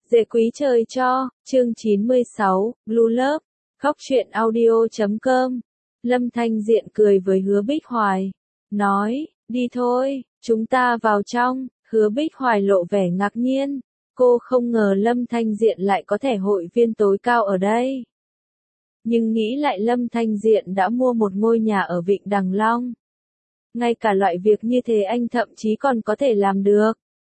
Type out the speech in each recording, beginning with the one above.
Dễ quý trời cho, chương 96, Blue Love, khóc chuyện audio.com. Lâm Thanh Diện cười với Hứa Bích Hoài, nói, đi thôi, chúng ta vào trong. Hứa Bích Hoài lộ vẻ ngạc nhiên, cô không ngờ Lâm Thanh Diện lại có thẻ hội viên tối cao ở đây. Nhưng nghĩ lại Lâm Thanh Diện đã mua một ngôi nhà ở Vịnh Đằng Long. Ngay cả loại việc như thế anh thậm chí còn có thể làm được.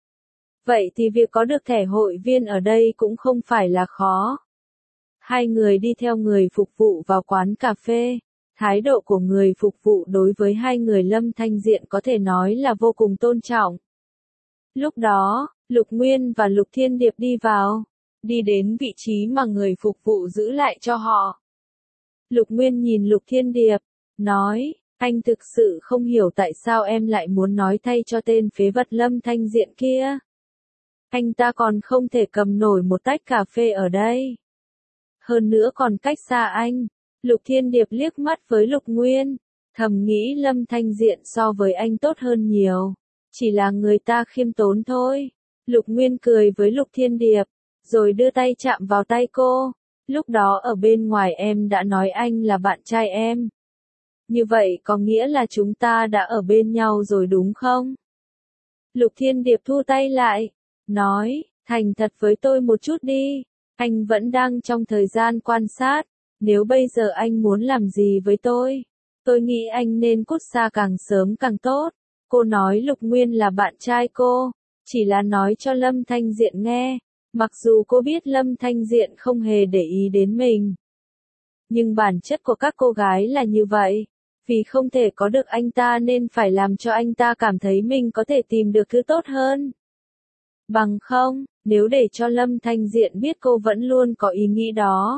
Vậy thì việc có được thẻ hội viên ở đây cũng không phải là khó. Hai người đi theo người phục vụ vào quán cà phê. Thái độ của người phục vụ đối với hai người Lâm Thanh Diện có thể nói là vô cùng tôn trọng. Lúc đó, Lục Nguyên và Lục Thiên Điệp đi vào, đi đến vị trí mà người phục vụ giữ lại cho họ. Lục Nguyên nhìn Lục Thiên Điệp, nói, anh thực sự không hiểu tại sao em lại muốn nói thay cho tên phế vật Lâm Thanh Diện kia. Anh ta còn không thể cầm nổi một tách cà phê ở đây. Hơn nữa còn cách xa anh. Lục Thiên Điệp liếc mắt với Lục Nguyên, thầm nghĩ Lâm Thanh Diện so với anh tốt hơn nhiều. Chỉ là người ta khiêm tốn thôi. Lục Nguyên cười với Lục Thiên Điệp, rồi đưa tay chạm vào tay cô. Lúc đó ở bên ngoài em đã nói anh là bạn trai em. Như vậy có nghĩa là chúng ta đã ở bên nhau rồi đúng không? Lục Thiên Điệp thu tay lại, nói, thành thật với tôi một chút đi. Anh vẫn đang trong thời gian quan sát. Nếu bây giờ anh muốn làm gì với tôi nghĩ anh nên cút xa càng sớm càng tốt. Cô nói Lục Nguyên là bạn trai cô, chỉ là nói cho Lâm Thanh Diện nghe. Mặc dù cô biết Lâm Thanh Diện không hề để ý đến mình. Nhưng bản chất của các cô gái là như vậy. Vì không thể có được anh ta nên phải làm cho anh ta cảm thấy mình có thể tìm được thứ tốt hơn. Bằng không, nếu để cho Lâm Thanh Diện biết cô vẫn luôn có ý nghĩ đó,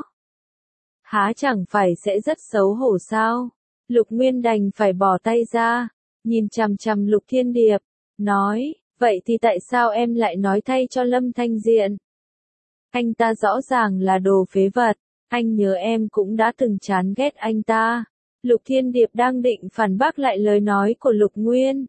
há chẳng phải sẽ rất xấu hổ sao? Lục Nguyên đành phải bỏ tay ra, nhìn chằm chằm Lục Thiên Điệp, nói, vậy thì tại sao em lại nói thay cho Lâm Thanh Diện? Anh ta rõ ràng là đồ phế vật, anh nhớ em cũng đã từng chán ghét anh ta. Lục Thiên Điệp đang định phản bác lại lời nói của Lục Nguyên.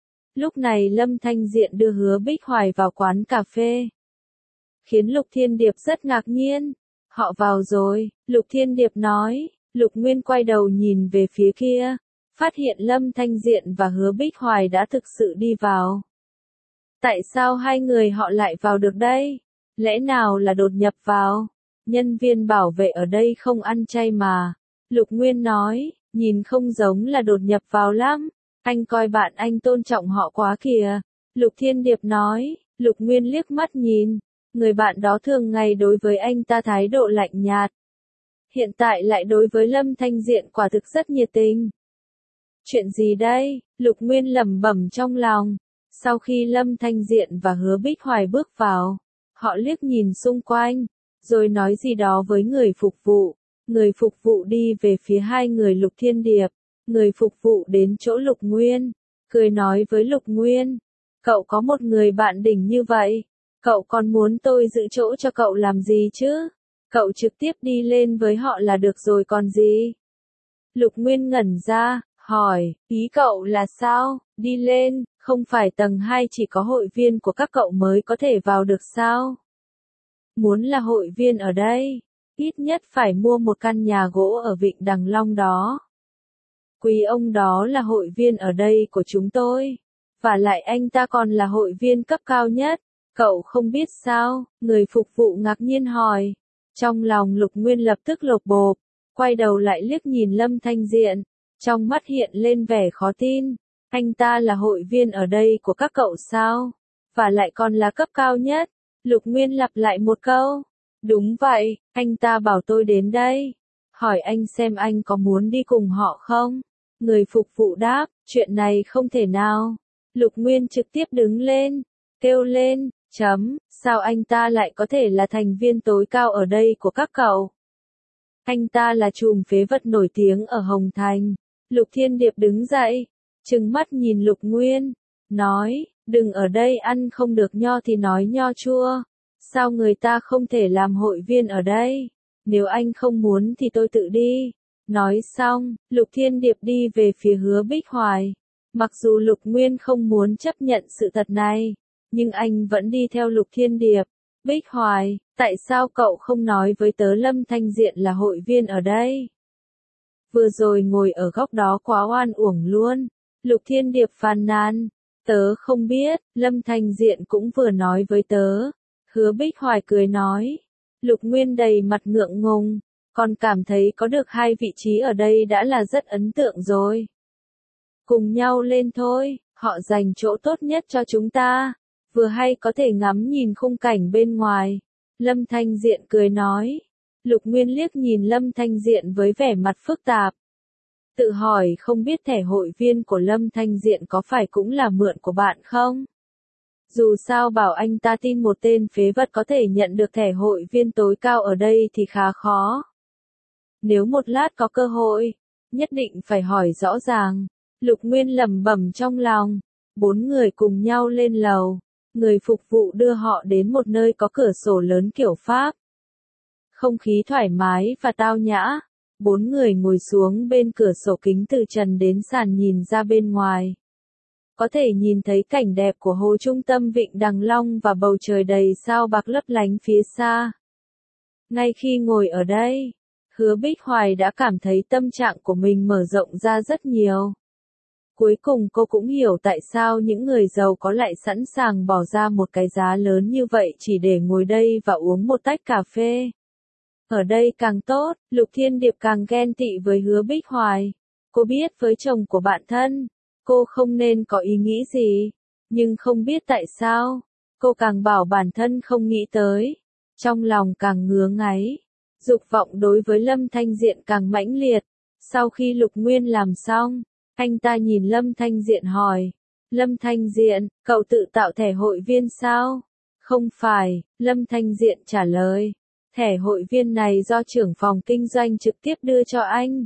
Lúc này Lâm Thanh Diện đưa Hứa Bích Hoài vào quán cà phê, khiến Lục Thiên Điệp rất ngạc nhiên. Họ vào rồi, Lục Thiên Điệp nói. Lục Nguyên quay đầu nhìn về phía kia, phát hiện Lâm Thanh Diện và Hứa Bích Hoài đã thực sự đi vào. Tại sao hai người họ lại vào được đây? Lẽ nào là đột nhập vào? Nhân viên bảo vệ ở đây không ăn chay mà. Lục Nguyên nói, nhìn không giống là đột nhập vào lắm. Anh coi bạn anh tôn trọng họ quá kìa. Lục Thiên Điệp nói. Lục Nguyên liếc mắt nhìn. Người bạn đó thường ngày đối với anh ta thái độ lạnh nhạt. Hiện tại lại đối với Lâm Thanh Diện quả thực rất nhiệt tình. Chuyện gì đây? Lục Nguyên lẩm bẩm trong lòng. Sau khi Lâm Thanh Diện và Hứa Bích Hoài bước vào, họ liếc nhìn xung quanh, rồi nói gì đó với người phục vụ. Người phục vụ đi về phía hai người Lục Thiên Điệp. Người phục vụ đến chỗ Lục Nguyên, cười nói với Lục Nguyên, cậu có một người bạn đỉnh như vậy, cậu còn muốn tôi giữ chỗ cho cậu làm gì chứ? Cậu trực tiếp đi lên với họ là được rồi còn gì? Lục Nguyên ngẩn ra, hỏi, ý cậu là sao? Đi lên, không phải tầng 2 chỉ có hội viên của các cậu mới có thể vào được sao? Muốn là hội viên ở đây, ít nhất phải mua một căn nhà gỗ ở Vịnh Đằng Long đó. Quý ông đó là hội viên ở đây của chúng tôi. Và lại anh ta còn là hội viên cấp cao nhất. Cậu không biết sao? Người phục vụ ngạc nhiên hỏi. Trong lòng Lục Nguyên lập tức lột bột, quay đầu lại liếc nhìn Lâm Thanh Diện, trong mắt hiện lên vẻ khó tin. Anh ta là hội viên ở đây của các cậu sao? Và lại còn là cấp cao nhất. Lục Nguyên lặp lại một câu. Đúng vậy, anh ta bảo tôi đến đây. Hỏi anh xem anh có muốn đi cùng họ không? Người phục vụ đáp, chuyện này không thể nào. Lục Nguyên trực tiếp đứng lên, kêu lên, sao anh ta lại có thể là thành viên tối cao ở đây của các cậu? Anh ta là trùm phế vật nổi tiếng ở Hồng Thành. Lục Thiên Điệp đứng dậy, trừng mắt nhìn Lục Nguyên, nói, đừng ở đây ăn không được nho thì nói nho chua. Sao người ta không thể làm hội viên ở đây? Nếu anh không muốn thì tôi tự đi. Nói xong, Lục Thiên Điệp đi về phía Hứa Bích Hoài. Mặc dù Lục Nguyên không muốn chấp nhận sự thật này, nhưng anh vẫn đi theo Lục Thiên Điệp, Bích Hoài, tại sao cậu không nói với tớ Lâm Thanh Diện là hội viên ở đây? Vừa rồi ngồi ở góc đó quá oan uổng luôn. Lục Thiên Điệp phàn nàn. Tớ không biết, Lâm Thanh Diện cũng vừa nói với tớ. Hứa Bích Hoài cười nói. Lục Nguyên đầy mặt ngượng ngùng, còn cảm thấy có được 2 vị trí ở đây đã là rất ấn tượng rồi. Cùng nhau lên thôi, họ dành chỗ tốt nhất cho chúng ta, vừa hay có thể ngắm nhìn khung cảnh bên ngoài. Lâm Thanh Diện cười nói. Lục Nguyên liếc nhìn Lâm Thanh Diện với vẻ mặt phức tạp. Tự hỏi không biết thẻ hội viên của Lâm Thanh Diện có phải cũng là mượn của bạn không? Dù sao bảo anh ta tin một tên phế vật có thể nhận được thẻ hội viên tối cao ở đây thì khá khó. Nếu một lát có cơ hội, nhất định phải hỏi rõ ràng. Lục Nguyên lẩm bẩm trong lòng. 4 người cùng nhau lên lầu. Người phục vụ đưa họ đến một nơi có cửa sổ lớn kiểu Pháp. Không khí thoải mái và tao nhã. 4 người ngồi xuống bên cửa sổ kính từ trần đến sàn nhìn ra bên ngoài. Có thể nhìn thấy cảnh đẹp của hồ trung tâm vịnh Đằng Long và bầu trời đầy sao bạc lấp lánh phía xa. Ngay khi ngồi ở đây, Hứa Bích Hoài đã cảm thấy tâm trạng của mình mở rộng ra rất nhiều. Cuối cùng cô cũng hiểu tại sao những người giàu có lại sẵn sàng bỏ ra một cái giá lớn như vậy chỉ để ngồi đây và uống một tách cà phê. Ở đây càng tốt, Lục Thiên Điệp càng ghen tị với Hứa Bích Hoài. Cô biết với chồng của bạn thân, cô không nên có ý nghĩ gì, nhưng không biết tại sao, cô càng bảo bản thân không nghĩ tới, trong lòng càng ngứa ngáy, dục vọng đối với Lâm Thanh Diện càng mãnh liệt. Sau khi Lục Nguyên làm xong, anh ta nhìn Lâm Thanh Diện hỏi, Lâm Thanh Diện, cậu tự tạo thẻ hội viên sao? Không phải, Lâm Thanh Diện trả lời, thẻ hội viên này do trưởng phòng kinh doanh trực tiếp đưa cho anh.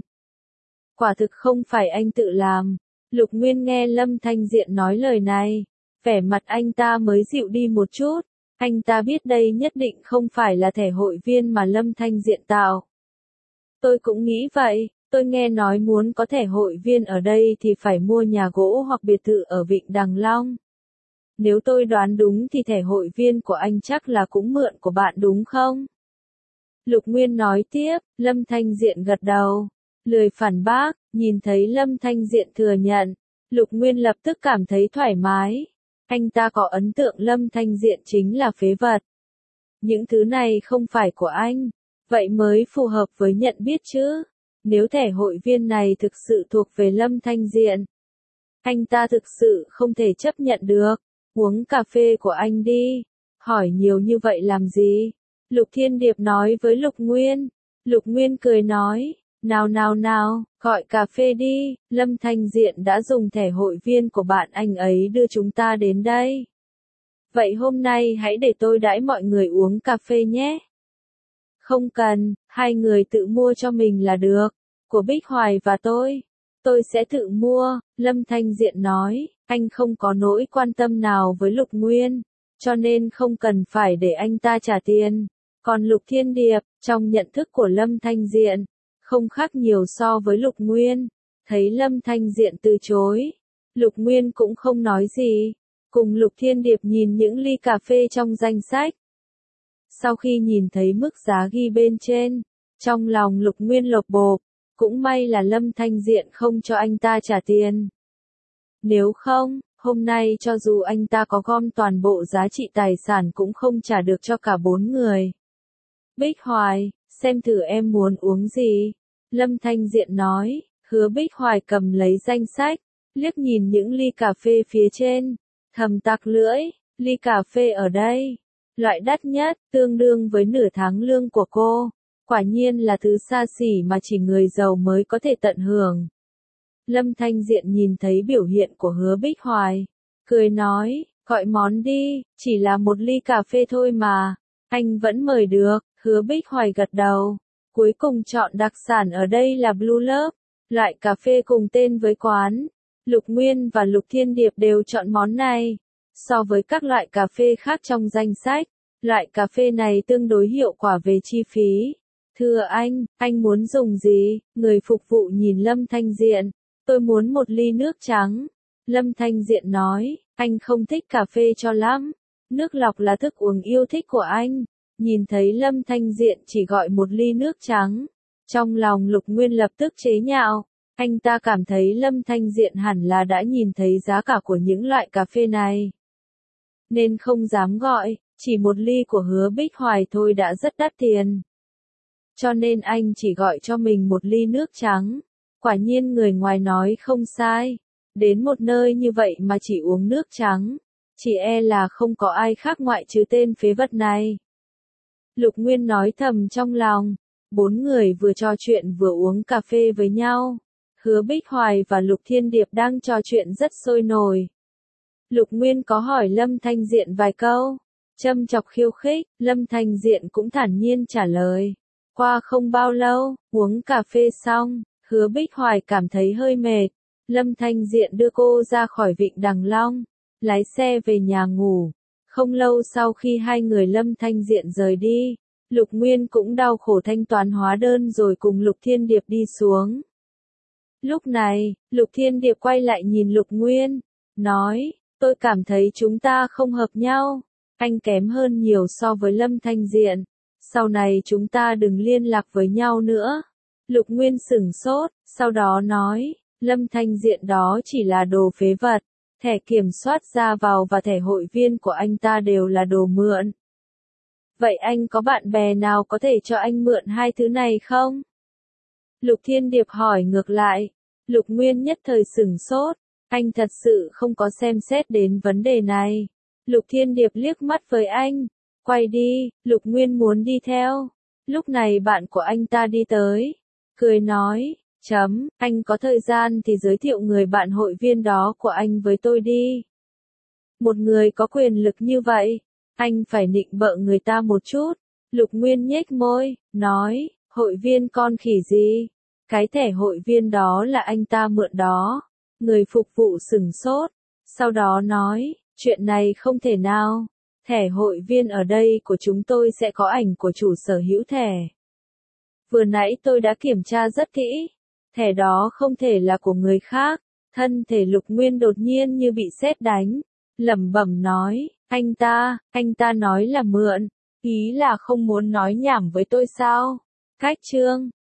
Quả thực không phải anh tự làm. Lục Nguyên nghe Lâm Thanh Diện nói lời này, vẻ mặt anh ta mới dịu đi một chút. Anh ta biết đây nhất định không phải là thẻ hội viên mà Lâm Thanh Diện tạo. Tôi cũng nghĩ vậy, tôi nghe nói muốn có thẻ hội viên ở đây thì phải mua nhà gỗ hoặc biệt thự ở Vịnh Đằng Long. Nếu tôi đoán đúng thì thẻ hội viên của anh chắc là cũng mượn của bạn đúng không? Lục Nguyên nói tiếp, Lâm Thanh Diện gật đầu, lười phản bác, nhìn thấy Lâm Thanh Diện thừa nhận, Lục Nguyên lập tức cảm thấy thoải mái. Anh ta có ấn tượng Lâm Thanh Diện chính là phế vật. Những thứ này không phải của anh, vậy mới phù hợp với nhận biết chứ. Nếu thẻ hội viên này thực sự thuộc về Lâm Thanh Diện, anh ta thực sự không thể chấp nhận được. Uống cà phê của anh đi, hỏi nhiều như vậy làm gì? Lục Thiên Điệp nói với Lục Nguyên. Lục Nguyên cười nói, nào, gọi cà phê đi, Lâm Thanh Diện đã dùng thẻ hội viên của bạn anh ấy đưa chúng ta đến đây. Vậy hôm nay hãy để tôi đãi mọi người uống cà phê nhé. Không cần, 2 người tự mua cho mình là được, của Bích Hoài và tôi sẽ tự mua, Lâm Thanh Diện nói, anh không có nỗi quan tâm nào với Lục Nguyên, cho nên không cần phải để anh ta trả tiền. Còn Lục Thiên Điệp, trong nhận thức của Lâm Thanh Diện, không khác nhiều so với Lục Nguyên. Thấy Lâm Thanh Diện từ chối, Lục Nguyên cũng không nói gì, cùng Lục Thiên Điệp nhìn những ly cà phê trong danh sách. Sau khi nhìn thấy mức giá ghi bên trên, trong lòng Lục Nguyên lột bột, cũng may là Lâm Thanh Diện không cho anh ta trả tiền. Nếu không, hôm nay cho dù anh ta có gom toàn bộ giá trị tài sản cũng không trả được cho cả 4 người. Bích Hoài, xem thử em muốn uống gì? Lâm Thanh Diện nói. Hứa Bích Hoài cầm lấy danh sách, liếc nhìn những ly cà phê phía trên, thầm tặc lưỡi, ly cà phê ở đây, loại đắt nhất, tương đương với nửa tháng lương của cô. Quả nhiên là thứ xa xỉ mà chỉ người giàu mới có thể tận hưởng. Lâm Thanh Diện nhìn thấy biểu hiện của Hứa Bích Hoài, cười nói, gọi món đi, chỉ là một ly cà phê thôi mà, anh vẫn mời được. Hứa Bích Hoài gật đầu, cuối cùng chọn đặc sản ở đây là Blue Love, loại cà phê cùng tên với quán. Lục Nguyên và Lục Thiên Điệp đều chọn món này. So với các loại cà phê khác trong danh sách, loại cà phê này tương đối hiệu quả về chi phí. Thưa anh muốn dùng gì? Người phục vụ nhìn Lâm Thanh Diện. Tôi muốn một ly nước trắng. Lâm Thanh Diện nói, anh không thích cà phê cho lắm. Nước lọc là thức uống yêu thích của anh. Nhìn thấy Lâm Thanh Diện chỉ gọi một ly nước trắng. Trong lòng Lục Nguyên lập tức chế nhạo. Anh ta cảm thấy Lâm Thanh Diện hẳn là đã nhìn thấy giá cả của những loại cà phê này. Nên không dám gọi, chỉ một ly của Hứa Bích Hoài thôi đã rất đắt tiền. Cho nên anh chỉ gọi cho mình một ly nước trắng. Quả nhiên người ngoài nói không sai. Đến một nơi như vậy mà chỉ uống nước trắng. Chỉ e là không có ai khác ngoại trừ tên phế vật này. Lục Nguyên nói thầm trong lòng. 4 người vừa trò chuyện vừa uống cà phê với nhau. Hứa Bích Hoài và Lục Thiên Điệp đang trò chuyện rất sôi nổi. Lục Nguyên có hỏi Lâm Thanh Diện vài câu. Châm chọc khiêu khích, Lâm Thanh Diện cũng thản nhiên trả lời. Qua không bao lâu, uống cà phê xong, Hứa Bích Hoài cảm thấy hơi mệt. Lâm Thanh Diện đưa cô ra khỏi Vịnh Đằng Long, lái xe về nhà ngủ. Không lâu sau khi hai người Lâm Thanh Diện rời đi, Lục Nguyên cũng đau khổ thanh toán hóa đơn rồi cùng Lục Thiên Điệp đi xuống. Lúc này, Lục Thiên Điệp quay lại nhìn Lục Nguyên, nói, tôi cảm thấy chúng ta không hợp nhau, anh kém hơn nhiều so với Lâm Thanh Diện, sau này chúng ta đừng liên lạc với nhau nữa. Lục Nguyên sửng sốt, sau đó nói, Lâm Thanh Diện đó chỉ là đồ phế vật, thẻ kiểm soát ra vào và thẻ hội viên của anh ta đều là đồ mượn. Vậy anh có bạn bè nào có thể cho anh mượn hai thứ này không? Lục Thiên Điệp hỏi ngược lại. Lục Nguyên nhất thời sửng sốt, anh thật sự không có xem xét đến vấn đề này. Lục Thiên Điệp liếc mắt với anh, quay đi, Lục Nguyên muốn đi theo. Lúc này bạn của anh ta đi tới, cười nói, anh có thời gian thì giới thiệu người bạn hội viên đó của anh với tôi đi. Một người có quyền lực như vậy, anh phải nịnh bợ người ta một chút. Lục Nguyên nhếch môi, nói, hội viên con khỉ gì? Cái thẻ hội viên đó là anh ta mượn đó. Người phục vụ sửng sốt, sau đó nói, chuyện này không thể nào. Thẻ hội viên ở đây của chúng tôi sẽ có ảnh của chủ sở hữu thẻ. Vừa nãy tôi đã kiểm tra rất kỹ. Thẻ đó không thể là của người khác. Thân thể Lục Nguyên đột nhiên như bị sét đánh. Lẩm bẩm nói, anh ta nói là mượn. Ý là không muốn nói nhảm với tôi sao? Cách chương